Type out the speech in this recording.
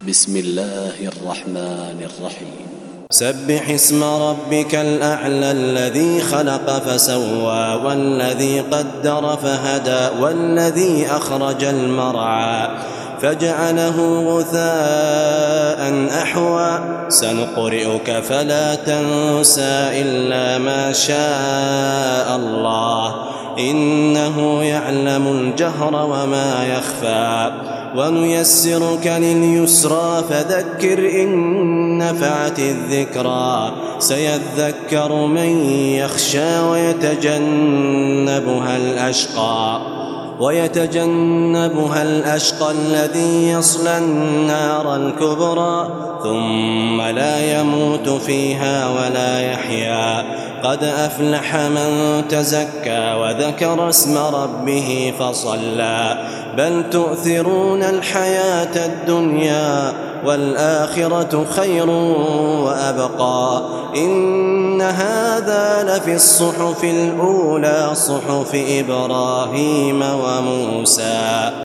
بسم الله الرحمن الرحيم سبح اسم ربك الأعلى الذي خلق فسوى والذي قدر فهدى والذي أخرج المرعى فجعله غثاء أحوى سنقرئك فلا تنسى إلا ما شاء الله إنه يعلم الجهر وما يخفى ونيسرك لليسرى فذكر إن نفعت الذكرى سيذكر من يخشى ويتجنبها الأشقى الذي يصلى النار الكبرى ثم لا يموت فيها ولا يحيا قد أفلح من تزكى وذكر اسم ربه فصلى بل تؤثرون الحياة الدنيا والآخرة خير وأبقى إن هذا لفي الصحف الأولى صحف إبراهيم وموسى.